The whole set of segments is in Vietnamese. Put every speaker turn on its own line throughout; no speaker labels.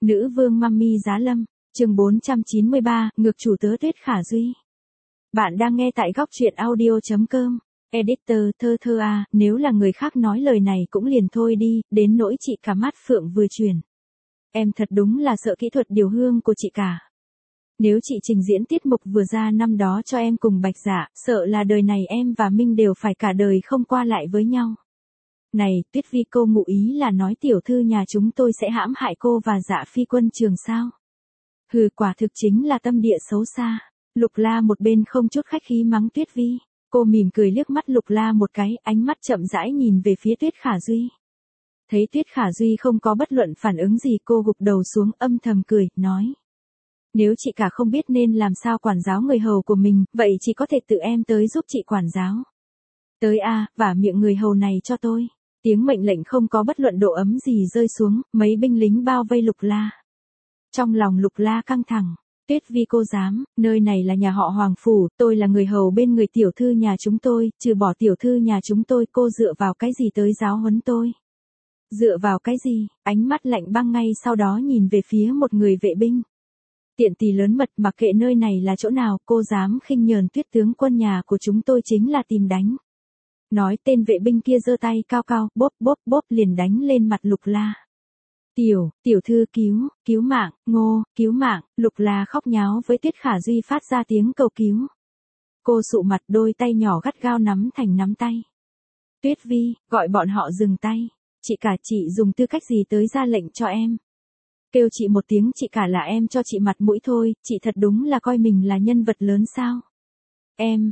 Nữ vương Mummy Giá Lâm, chương 493, ngược chủ tớ Tuyết Khả Duy. Bạn đang nghe tại góc truyện audio.com. Editor thơ thơ à, nếu là người khác nói lời này cũng liền thôi đi, đến nỗi chị cả mắt phượng vừa chuyển. Em thật đúng là sợ kỹ thuật điều hương của chị cả. Nếu chị trình diễn tiết mục vừa ra năm đó cho em cùng Bạch Dạ, sợ là đời này em và Minh đều phải cả đời không qua lại với nhau. Này, Tuyết Vi, cô ngụ ý là nói tiểu thư nhà chúng tôi sẽ hãm hại cô và Dạ Phi Quân Trường sao? Hừ, quả thực chính là tâm địa xấu xa. Lục La một bên không chút khách khí mắng Tuyết Vi. Cô mỉm cười liếc mắt Lục La một cái, ánh mắt chậm rãi nhìn về phía Tuyết Khả Duy. Thấy Tuyết Khả Duy không có bất luận phản ứng gì, cô gục đầu xuống âm thầm cười, nói. Nếu chị cả không biết nên làm sao quản giáo người hầu của mình, vậy chỉ có thể tự em tới giúp chị quản giáo. Tới a, vả miệng người hầu này cho tôi. Tiếng mệnh lệnh không có bất luận độ ấm gì rơi xuống, mấy binh lính bao vây Lục La. Trong lòng Lục La căng thẳng. Tuyết Vi, cô dám, nơi này là nhà họ Hoàng Phủ, tôi là người hầu bên người tiểu thư nhà chúng tôi, trừ bỏ tiểu thư nhà chúng tôi, cô dựa vào cái gì tới giáo huấn tôi? Dựa vào cái gì? Ánh mắt lạnh băng ngay sau đó nhìn về phía một người vệ binh. Tiện tỳ lớn mật, mặc kệ nơi này là chỗ nào, cô dám khinh nhờn Tuyết tướng quân nhà của chúng tôi chính là tìm đánh. Nói, tên vệ binh kia giơ tay cao cao, bóp bóp bóp liền đánh lên mặt Lục La. Tiểu thư cứu mạng, cứu mạng, Lục La khóc nháo với Tuyết Khả Duy phát ra tiếng cầu cứu. Cô sụ mặt, đôi tay nhỏ gắt gao nắm thành nắm tay. Tuyết Vi, gọi bọn họ dừng tay. Chị cả, chị dùng tư cách gì tới ra lệnh cho em? Kêu chị một tiếng chị cả là em cho chị mặt mũi thôi, chị thật đúng là coi mình là nhân vật lớn sao? Em,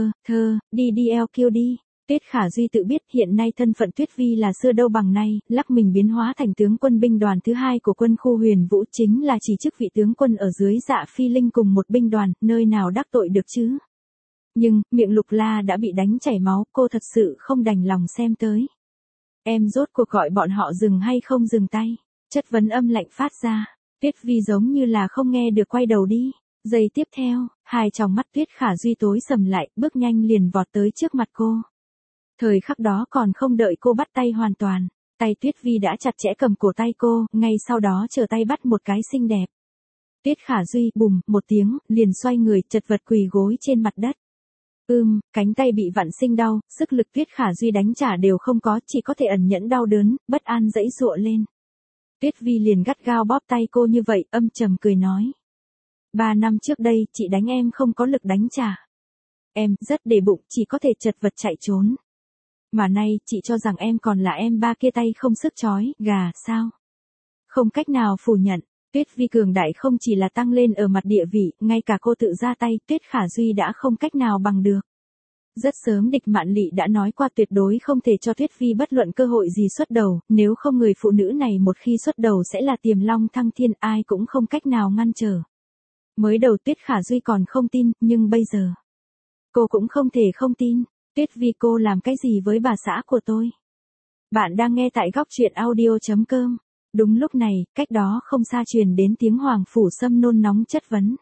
đi eo kêu đi. Tuyết Khả Duy tự biết hiện nay thân phận Tuyết Vi là xưa đâu bằng nay, lắc mình biến hóa thành tướng quân binh đoàn thứ 2 của quân khu Huyền Vũ, chính là chỉ chức vị tướng quân ở dưới Dạ Phi Linh cùng một binh đoàn, nơi nào đắc tội được chứ. Nhưng, miệng Lục La đã bị đánh chảy máu, cô thật sự không đành lòng xem tới. Em rốt cuộc gọi bọn họ dừng hay không dừng tay? Chất vấn âm lạnh phát ra. Tuyết Vi giống như là không nghe được, quay đầu đi. Giây tiếp theo, hai tròng mắt Tuyết Khả Duy tối sầm lại, bước nhanh liền vọt tới trước mặt cô. Thời khắc đó còn không đợi cô bắt tay hoàn toàn, tay Tuyết Vi đã chặt chẽ cầm cổ tay cô, ngay sau đó trở tay bắt một cái xinh đẹp. Tuyết Khả Duy, bùm, một tiếng, liền xoay người, chật vật quỳ gối trên mặt đất. Cánh tay bị vặn sinh đau, sức lực Tuyết Khả Duy đánh trả đều không có, chỉ có thể ẩn nhẫn đau đớn, bất an giãy giụa lên. Tuyết Vi liền gắt gao bóp tay cô như vậy, âm trầm cười nói. 3 năm trước đây, chị đánh em không có lực đánh trả. Em, rất để bụng, chỉ có thể chật vật chạy trốn. Mà nay, chị cho rằng em còn là em ba kia tay không sức chói, gà, sao? Không cách nào phủ nhận, Tuyết Vi cường đại không chỉ là tăng lên ở mặt địa vị, ngay cả cô tự ra tay, Tuyết Khả Duy đã không cách nào bằng được. Rất sớm Địch Mạn Lị đã nói qua tuyệt đối không thể cho Tuyết Vi bất luận cơ hội gì xuất đầu, nếu không người phụ nữ này một khi xuất đầu sẽ là tiềm long thăng thiên, ai cũng không cách nào ngăn trở. Mới đầu Tuyết Khả Duy còn không tin, nhưng bây giờ, cô cũng không thể không tin. Tuyết Vi, cô làm cái gì với bà xã của tôi? Bạn đang nghe tại góc truyện audio.com. Đúng lúc này, cách đó không xa truyền đến tiếng Hoàng Phủ Sâm nôn nóng chất vấn.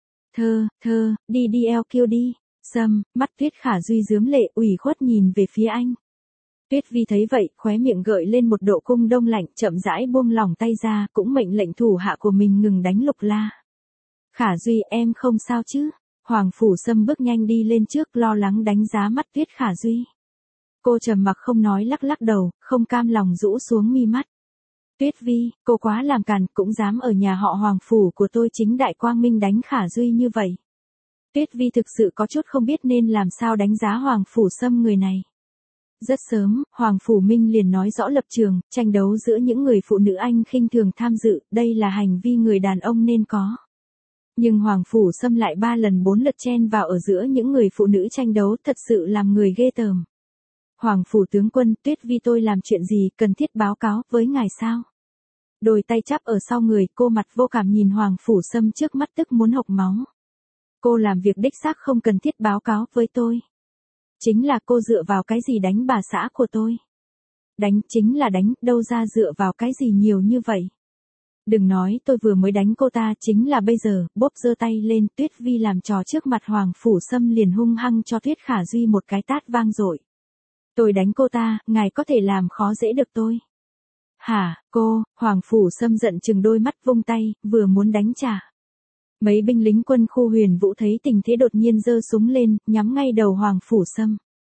Đi eo kêu đi. Sâm, mắt Tuyết Khả Duy rướm lệ, ủy khuất nhìn về phía anh. Tuyết Vi thấy vậy, khóe miệng gợi lên một độ cung đông lạnh, chậm rãi buông lỏng tay ra, cũng mệnh lệnh thủ hạ của mình ngừng đánh Lục La. Khả Duy, em không sao chứ? Hoàng Phủ Sâm bước nhanh đi lên trước, lo lắng đánh giá mắt Tuyết Khả Duy. Cô trầm mặc không nói, lắc lắc đầu, không cam lòng rũ xuống mi mắt. Tuyết Vi, cô quá làm càn, cũng dám ở nhà họ Hoàng Phủ của tôi chính đại quang minh đánh Khả Duy như vậy. Tuyết Vi thực sự có chút không biết nên làm sao đánh giá Hoàng Phủ Sâm người này. Rất sớm, Hoàng Phủ Minh liền nói rõ lập trường, tranh đấu giữa những người phụ nữ anh khinh thường tham dự, đây là hành vi người đàn ông nên có. Nhưng Hoàng Phủ Sâm lại 3 lần 4 lượt chen vào ở giữa những người phụ nữ tranh đấu, thật sự làm người ghê tởm. Hoàng Phủ tướng quân, Tuyết Vi tôi làm chuyện gì, cần thiết báo cáo với ngài sao? Đôi tay chắp ở sau người, cô mặt vô cảm nhìn Hoàng Phủ Sâm trước mắt tức muốn hộc máu. Cô làm việc đích xác không cần thiết báo cáo với tôi. Chính là cô dựa vào cái gì đánh bà xã của tôi? Đánh chính là đánh, đâu ra dựa vào cái gì nhiều như vậy? Đừng nói tôi vừa mới đánh cô ta, chính là bây giờ, bóp giơ tay lên, Tuyết Vi làm trò trước mặt Hoàng Phủ Sâm liền hung hăng cho Tuyết Khả Duy một cái tát vang dội. Tôi đánh cô ta, ngài có thể làm khó dễ được tôi. Hả, cô, Hoàng Phủ Sâm giận chừng đôi mắt vung tay, vừa muốn đánh trả. Mấy binh lính quân khu Huyền Vũ thấy tình thế đột nhiên giơ súng lên, nhắm ngay đầu Hoàng Phủ Sâm.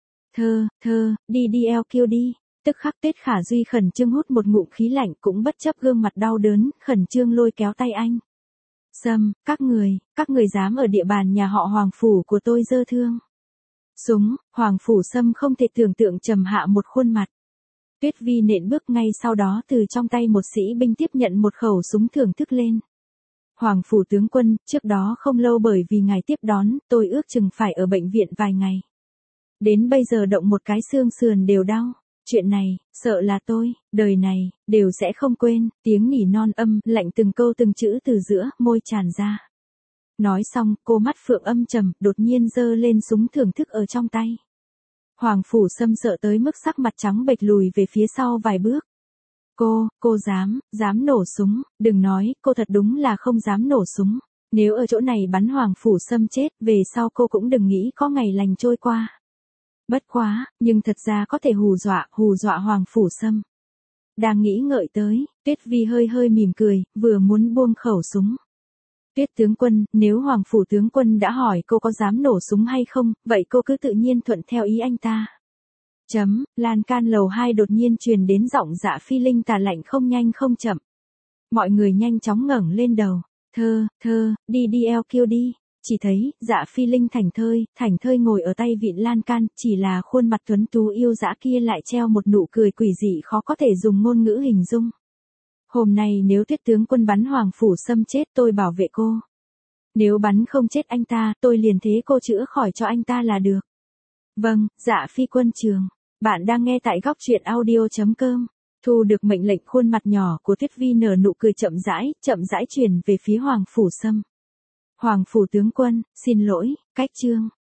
Đi LQ đi. Tức khắc Tiết Khả Duy khẩn trương hút một ngụm khí lạnh cũng bất chấp gương mặt đau đớn, khẩn trương lôi kéo tay anh. Sâm, các người dám ở địa bàn nhà họ Hoàng Phủ của tôi giơ thương. Súng, Hoàng Phủ Sâm không thể tưởng tượng trầm hạ một khuôn mặt. Tuyết Vi nện bước ngay sau đó từ trong tay một sĩ binh tiếp nhận một khẩu súng thưởng thức lên. Hoàng Phủ tướng quân, trước đó không lâu bởi vì ngài tiếp đón, tôi ước chừng phải ở bệnh viện vài ngày. Đến bây giờ động một cái xương sườn đều đau. Chuyện này, sợ là tôi, đời này, đều sẽ không quên, tiếng nỉ non âm, lạnh từng câu từng chữ từ giữa, môi tràn ra. Nói xong, cô mắt phượng âm trầm, đột nhiên giơ lên súng thưởng thức ở trong tay. Hoàng Phủ Sâm sợ tới mức sắc mặt trắng bệch lùi về phía sau vài bước. Cô dám nổ súng, đừng nói, cô thật đúng là không dám nổ súng. Nếu ở chỗ này bắn Hoàng Phủ Sâm chết, về sau cô cũng đừng nghĩ có ngày lành trôi qua. Bất quá, nhưng thật ra có thể hù dọa Hoàng Phủ Sâm. Đang nghĩ ngợi tới, Tuyết Vi hơi mỉm cười, vừa muốn buông khẩu súng. Tuyết tướng quân, nếu Hoàng Phủ tướng quân đã hỏi cô có dám nổ súng hay không, vậy cô cứ tự nhiên thuận theo ý anh ta. Lan can lầu 2 đột nhiên truyền đến giọng Dạ Phi Linh tà lạnh không nhanh không chậm. Mọi người nhanh chóng ngẩng lên đầu. Đi LQ đi. Chỉ thấy, Dạ Phi Linh thảnh thơi ngồi ở tay vịn lan can, chỉ là khuôn mặt tuấn tú yêu dã kia lại treo một nụ cười quỷ dị khó có thể dùng ngôn ngữ hình dung. Hôm nay nếu Tuyết tướng quân bắn Hoàng Phủ Sâm chết tôi bảo vệ cô. Nếu bắn không chết anh ta, tôi liền thế cô chữa khỏi cho anh ta là được. Vâng, Dạ Phi quân trường. Bạn đang nghe tại góc truyện audio.com. Thu được mệnh lệnh, khuôn mặt nhỏ của Tuyết Vi nở nụ cười chậm rãi truyền về phía Hoàng Phủ Sâm. Hoàng Phủ tướng quân, xin lỗi, cách chương.